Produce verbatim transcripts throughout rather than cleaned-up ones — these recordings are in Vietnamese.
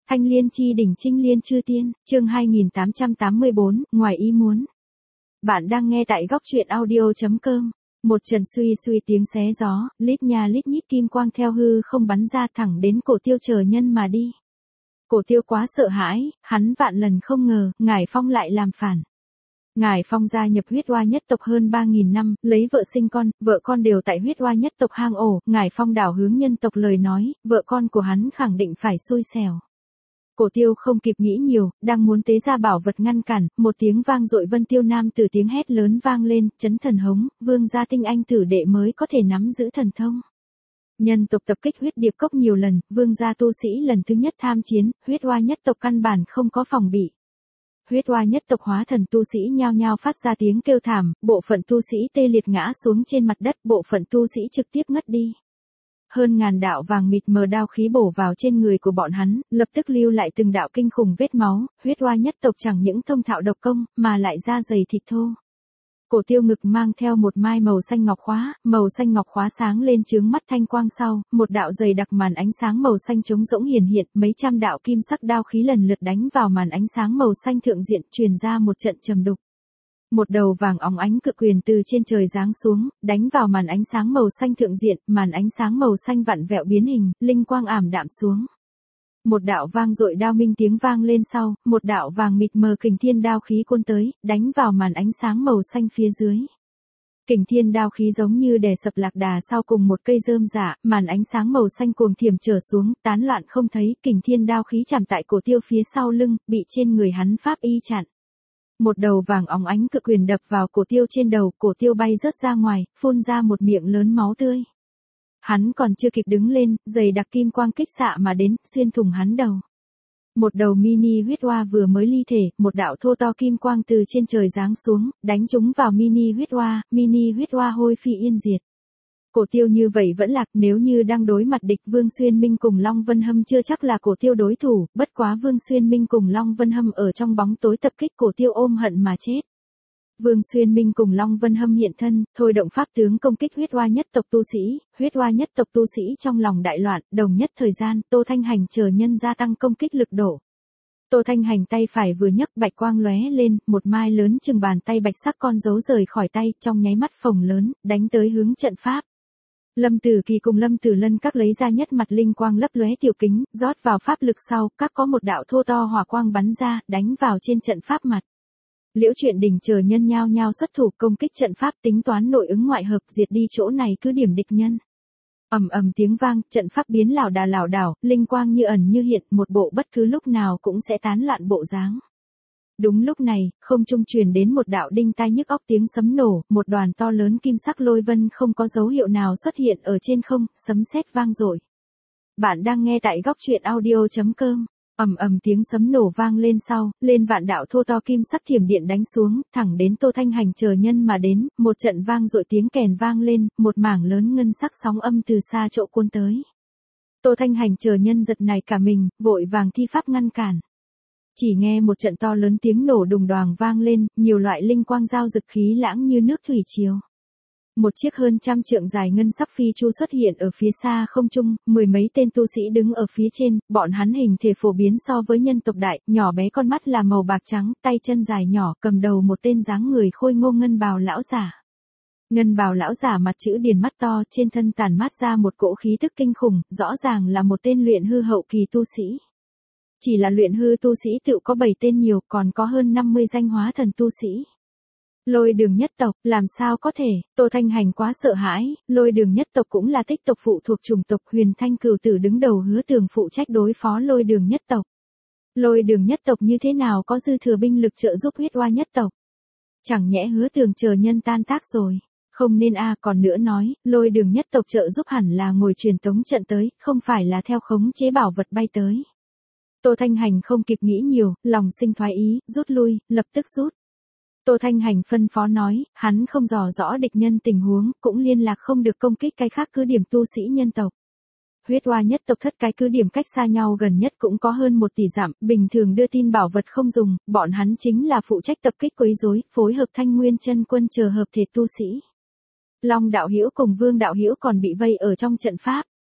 Thanh liên chi đỉnh trinh liên chư tiên, chương hai nghìn tám trăm tám mươi bốn, ngoài ý muốn. Bạn đang nghe tại góc truyện audio.com. Một trận suy suy tiếng xé gió, lít nha lít nhít kim quang theo hư không bắn ra thẳng đến Cổ Tiêu chờ nhân mà đi. Cổ Tiêu quá sợ hãi, hắn vạn lần không ngờ, Ngải Phong lại làm phản. Ngải Phong gia nhập huyết oa nhất tộc hơn ba nghìn năm, lấy vợ sinh con, vợ con đều tại huyết oa nhất tộc hang ổ, Ngải Phong đảo hướng nhân tộc lời nói, vợ con của hắn khẳng định phải xui xẻo. Cổ Tiêu không kịp nghĩ nhiều, đang muốn tế ra bảo vật ngăn cản, một tiếng vang dội Vân Tiêu Nam từ tiếng hét lớn vang lên, chấn thần hống, vương gia tinh anh tử đệ mới có thể nắm giữ thần thông. Nhân tộc tập kích huyết điệp cốc nhiều lần, vương gia tu sĩ lần thứ nhất tham chiến, huyết oa nhất tộc căn bản không có phòng bị. Huyết oa nhất tộc hóa thần tu sĩ nhao nhao phát ra tiếng kêu thảm, bộ phận tu sĩ tê liệt ngã xuống trên mặt đất, bộ phận tu sĩ trực tiếp ngất đi. Hơn ngàn đạo vàng mịt mờ đao khí bổ vào trên người của bọn hắn, lập tức lưu lại từng đạo kinh khủng vết máu, huyết oa nhất tộc chẳng những thông thạo độc công, mà lại da dày thịt thô. Cổ Tiêu ngực mang theo một mai màu xanh ngọc khóa, màu xanh ngọc khóa sáng lên chướng mắt thanh quang sau, một đạo dày đặc màn ánh sáng màu xanh trống rỗng hiển hiện, mấy trăm đạo kim sắc đao khí lần lượt đánh vào màn ánh sáng màu xanh thượng diện, truyền ra một trận trầm đục. Một đầu vàng óng ánh cự quyền từ trên trời giáng xuống, đánh vào màn ánh sáng màu xanh thượng diện, màn ánh sáng màu xanh vặn vẹo biến hình, linh quang ảm đạm xuống. Một đạo vang dội đao minh tiếng vang lên sau, một đạo vàng mịt mờ kình thiên đao khí cuốn tới, đánh vào màn ánh sáng màu xanh phía dưới. Kình thiên đao khí giống như đè sập lạc đà sau cùng một cây rơm rạ, màn ánh sáng màu xanh cuồng thiểm trở xuống, tán loạn không thấy, kình thiên đao khí chạm tại Cổ Tiêu phía sau lưng, bị trên người hắn pháp y chặn. Một đầu vàng óng ánh cự quyền đập vào Cổ Tiêu trên đầu, Cổ Tiêu bay rớt ra ngoài, phun ra một miệng lớn máu tươi. Hắn còn chưa kịp đứng lên, dày đặc kim quang kích xạ mà đến, xuyên thủng hắn đầu. Một đầu mini huyết oa vừa mới ly thể, một đạo thô to kim quang từ trên trời giáng xuống, đánh trúng vào mini huyết oa, mini huyết oa hôi phi yên diệt. Cổ Tiêu như vậy vẫn lạc, nếu như đang đối mặt địch Vương Xuyên Minh cùng Long Vân Hâm chưa chắc là Cổ Tiêu đối thủ, bất quá Vương Xuyên Minh cùng Long Vân Hâm ở trong bóng tối tập kích Cổ Tiêu ôm hận mà chết. Vương Xuyên Minh cùng Long Vân Hâm hiện thân, thôi động pháp tướng công kích huyết oa nhất tộc tu sĩ, huyết oa nhất tộc tu sĩ trong lòng đại loạn, đồng nhất thời gian, Tô Thanh Hành chờ nhân gia tăng công kích lực độ. Tô Thanh Hành tay phải vừa nhấc bạch quang lóe lên, một mai lớn chừng bàn tay bạch sắc con dấu rời khỏi tay, trong nháy mắt phồng lớn, đánh tới hướng trận pháp. Lâm Tử Kỳ cùng Lâm Tử Lân các lấy ra nhất mặt linh quang lấp lóe tiểu kính, rót vào pháp lực sau, các có một đạo thô to hỏa quang bắn ra, đánh vào trên trận pháp mặt. Liễu Chuyện Đỉnh chờ nhân nhao nhao xuất thủ công kích trận pháp, tính toán nội ứng ngoại hợp, diệt đi chỗ này cứ điểm địch nhân. Ầm ầm tiếng vang, trận pháp biến lảo đà lảo đảo, linh quang như ẩn như hiện, một bộ bất cứ lúc nào cũng sẽ tán loạn bộ dáng. Đúng lúc này, không trung truyền đến một đạo đinh tai nhức óc tiếng sấm nổ, một đoàn to lớn kim sắc lôi vân không có dấu hiệu nào xuất hiện ở trên không, sấm sét vang dội. Bạn đang nghe tại góc truyện audio.com. Ầm ầm tiếng sấm nổ vang lên sau, lên vạn đạo thô to kim sắc thiểm điện đánh xuống, thẳng đến Tô Thanh Hành chờ nhân mà đến, một trận vang dội tiếng kèn vang lên, một mảng lớn ngân sắc sóng âm từ xa chỗ cuốn tới. Tô Thanh Hành chờ nhân giật nảy cả mình, vội vàng thi pháp ngăn cản. Chỉ nghe một trận to lớn tiếng nổ đùng đoàng vang lên, nhiều loại linh quang giao dực khí lãng như nước thủy triều. Một chiếc hơn trăm trượng dài ngân sắc phi chu xuất hiện ở phía xa không trung, mười mấy tên tu sĩ đứng ở phía trên, bọn hắn hình thể phổ biến so với nhân tộc đại, nhỏ bé con mắt là màu bạc trắng, tay chân dài nhỏ, cầm đầu một tên dáng người khôi ngô ngân bào lão giả. Ngân bào lão giả mặt chữ điền mắt to, trên thân tản mát ra một cỗ khí tức kinh khủng, rõ ràng là một tên luyện hư hậu kỳ tu sĩ. Chỉ là luyện hư tu sĩ tự có bảy tên nhiều, còn có hơn năm mươi danh hóa thần tu sĩ. Lôi Đường nhất tộc, làm sao có thể, Tô Thanh Hành quá sợ hãi, Lôi Đường nhất tộc cũng là tích tộc phụ thuộc chủng tộc, Huyền Thanh Cửu Tử đứng đầu Hứa Tường phụ trách đối phó Lôi Đường nhất tộc. Lôi Đường nhất tộc như thế nào có dư thừa binh lực trợ giúp huyết oa nhất tộc? Chẳng nhẽ Hứa Tường chờ nhân tan tác rồi? Không nên a, à, còn nữa nói, Lôi Đường nhất tộc trợ giúp hẳn là ngồi truyền tống trận tới, không phải là theo khống chế bảo vật bay tới. Tô Thanh Hành không kịp nghĩ nhiều, lòng sinh thoái ý, rút lui, lập tức rút. Tô Thanh Hành phân phó nói, hắn không dò rõ địch nhân tình huống, cũng liên lạc không được công kích cái khác cứ điểm tu sĩ nhân tộc. Huyết oa nhất tộc thất cái cứ điểm cách xa nhau gần nhất cũng có hơn một tỷ dặm, bình thường đưa tin bảo vật không dùng, bọn hắn chính là phụ trách tập kích quấy rối, phối hợp Thanh Nguyên chân quân chờ hợp thể tu sĩ. Long đạo hữu cùng Vương đạo hữu còn bị vây ở trong trận pháp.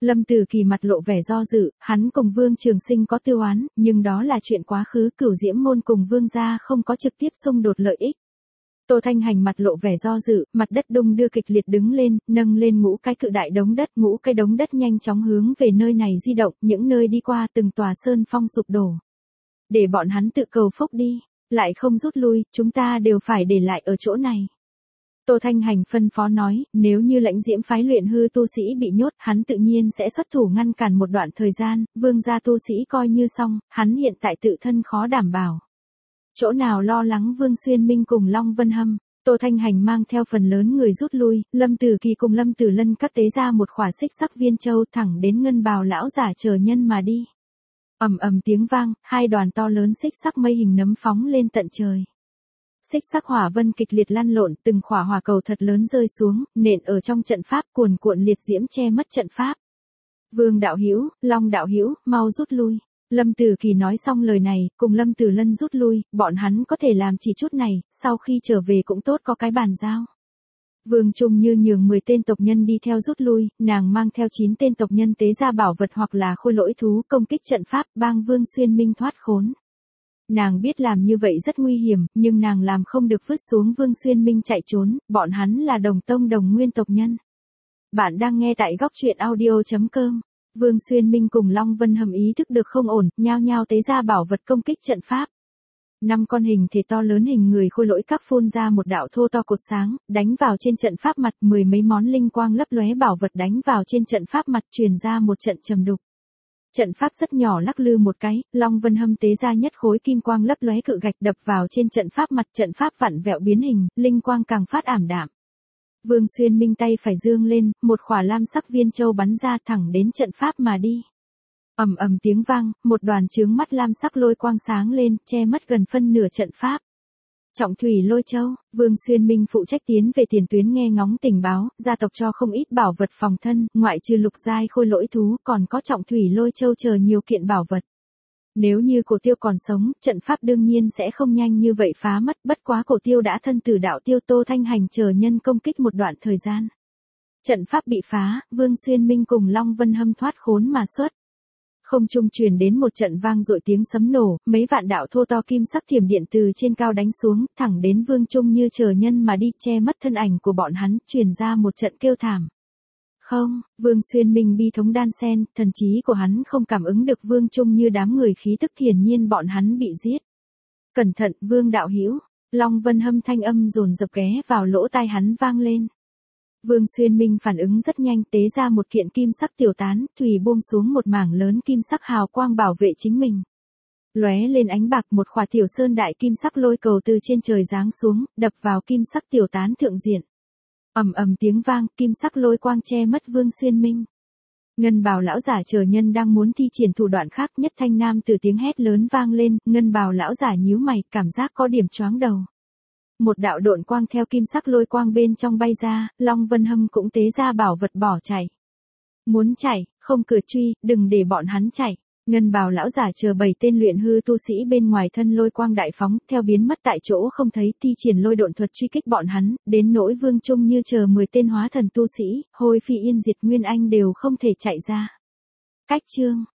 Lâm Tử Kỳ mặt lộ vẻ do dự, hắn cùng Vương Trường Sinh có tư oán, nhưng đó là chuyện quá khứ, Cửu Diễm môn cùng Vương gia không có trực tiếp xung đột lợi ích. Tô Thanh Hành mặt lộ vẻ do dự, mặt đất đung đưa kịch liệt đứng lên, nâng lên ngũ cái cự đại đống đất, ngũ cái đống đất nhanh chóng hướng về nơi này di động, những nơi đi qua từng tòa sơn phong sụp đổ. Để bọn hắn tự cầu phúc đi, lại không rút lui, chúng ta đều phải để lại ở chỗ này. Tô Thanh Hành phân phó nói, nếu như Lãnh Diễm phái luyện hư tu sĩ bị nhốt, hắn tự nhiên sẽ xuất thủ ngăn cản một đoạn thời gian, Vương gia tu sĩ coi như xong, hắn hiện tại tự thân khó đảm bảo. Chỗ nào lo lắng Vương Xuyên Minh cùng Long Vân Hâm, Tô Thanh Hành mang theo phần lớn người rút lui, Lâm Tử Kỳ cùng Lâm Tử Lân các tế ra một khỏa xích sắc viên châu thẳng đến Ngân Bào lão giả chờ nhân mà đi. Ầm ầm tiếng vang, hai đoàn to lớn xích sắc mây hình nấm phóng lên tận trời. Xích sắc hỏa vân kịch liệt lăn lộn, từng khỏa hỏa cầu thật lớn rơi xuống, nện ở trong trận pháp, cuồn cuộn liệt diễm che mất trận pháp. Vương đạo hữu, Long đạo hữu, mau rút lui. Lâm Tử Kỳ nói xong lời này, cùng Lâm Tử Lân rút lui, bọn hắn có thể làm chỉ chút này, sau khi trở về cũng tốt có cái bàn giao. Vương Trung Như nhường mười tên tộc nhân đi theo rút lui, nàng mang theo chín tên tộc nhân tế ra bảo vật hoặc là khôi lỗi thú công kích trận pháp, bang Vương Xuyên Minh thoát khốn. Nàng biết làm như vậy rất nguy hiểm, nhưng nàng làm không được vứt xuống Vương Xuyên Minh chạy trốn, bọn hắn là đồng tông đồng nguyên tộc nhân. Bạn đang nghe tại góc truyện audio chấm com. Vương Xuyên Minh cùng Long Vân Hâm ý thức được không ổn, nhao nhao tế ra bảo vật công kích trận pháp. Năm con hình thể to lớn hình người khôi lỗi các phun ra một đạo thô to cột sáng, đánh vào trên trận pháp mặt, mười mấy món linh quang lấp lóe bảo vật đánh vào trên trận pháp mặt, truyền ra một trận trầm đục. Trận pháp rất nhỏ lắc lư một cái, Long Vân Hâm tế ra nhất khối kim quang lấp lóe cự gạch đập vào trên trận pháp mặt, trận pháp vặn vẹo biến hình, linh quang càng phát ảm đạm. Vương Xuyên Minh tay phải dương lên, một khỏa lam sắc viên châu bắn ra thẳng đến trận pháp mà đi. Ầm ầm tiếng vang, một đoàn chướng mắt lam sắc lôi quang sáng lên, che mất gần phân nửa trận pháp. Trọng thủy lôi châu, Vương Xuyên Minh phụ trách tiến về tiền tuyến nghe ngóng tình báo, gia tộc cho không ít bảo vật phòng thân, ngoại trừ lục giai khôi lỗi thú, còn có trọng thủy lôi châu chờ nhiều kiện bảo vật. Nếu như Cổ Tiêu còn sống, trận pháp đương nhiên sẽ không nhanh như vậy phá mất, bất quá Cổ Tiêu đã thân tử đạo tiêu, Tô Thanh Hành chờ nhân công kích một đoạn thời gian. Trận pháp bị phá, Vương Xuyên Minh cùng Long Vân Hâm thoát khốn mà xuất. Không trung truyền đến một trận vang dội tiếng sấm nổ, mấy vạn đạo thô to kim sắc thiểm điện từ trên cao đánh xuống, thẳng đến Vương Trung Như chờ nhân mà đi, che mất thân ảnh của bọn hắn, truyền ra một trận kêu thảm. Không, Vương Xuyên Minh bi thống đan sen, thần trí của hắn không cảm ứng được Vương Trung Như đám người khí tức, hiển nhiên bọn hắn bị giết. Cẩn thận, Vương đạo hữu, Long Vân Hâm thanh âm dồn dập ghé vào lỗ tai hắn vang lên. Vương Xuyên Minh phản ứng rất nhanh, tế ra một kiện kim sắc tiểu tán, thủy buông xuống một mảng lớn kim sắc hào quang bảo vệ chính mình. Lóe lên ánh bạc, một khỏa tiểu sơn đại kim sắc lôi cầu từ trên trời giáng xuống, đập vào kim sắc tiểu tán thượng diện. Ầm ầm tiếng vang, kim sắc lôi quang che mất Vương Xuyên Minh. Ngân Bào lão giả chờ nhân đang muốn thi triển thủ đoạn khác, nhất thanh nam từ tiếng hét lớn vang lên, Ngân Bào lão giả nhíu mày, cảm giác có điểm choáng đầu. Một đạo độn quang theo kim sắc lôi quang bên trong bay ra, Long Vân Hâm cũng tế ra bảo vật bỏ chạy. Muốn chạy, không cửa truy, đừng để bọn hắn chạy. Ngân Bào lão giả chờ bảy tên luyện hư tu sĩ bên ngoài thân lôi quang đại phóng, theo biến mất tại chỗ không thấy, thi triển lôi độn thuật truy kích bọn hắn, đến nỗi Vương Trung Như chờ mười tên hóa thần tu sĩ, Hồi Phi Yên Diệt Nguyên Anh đều không thể chạy ra. Cách chương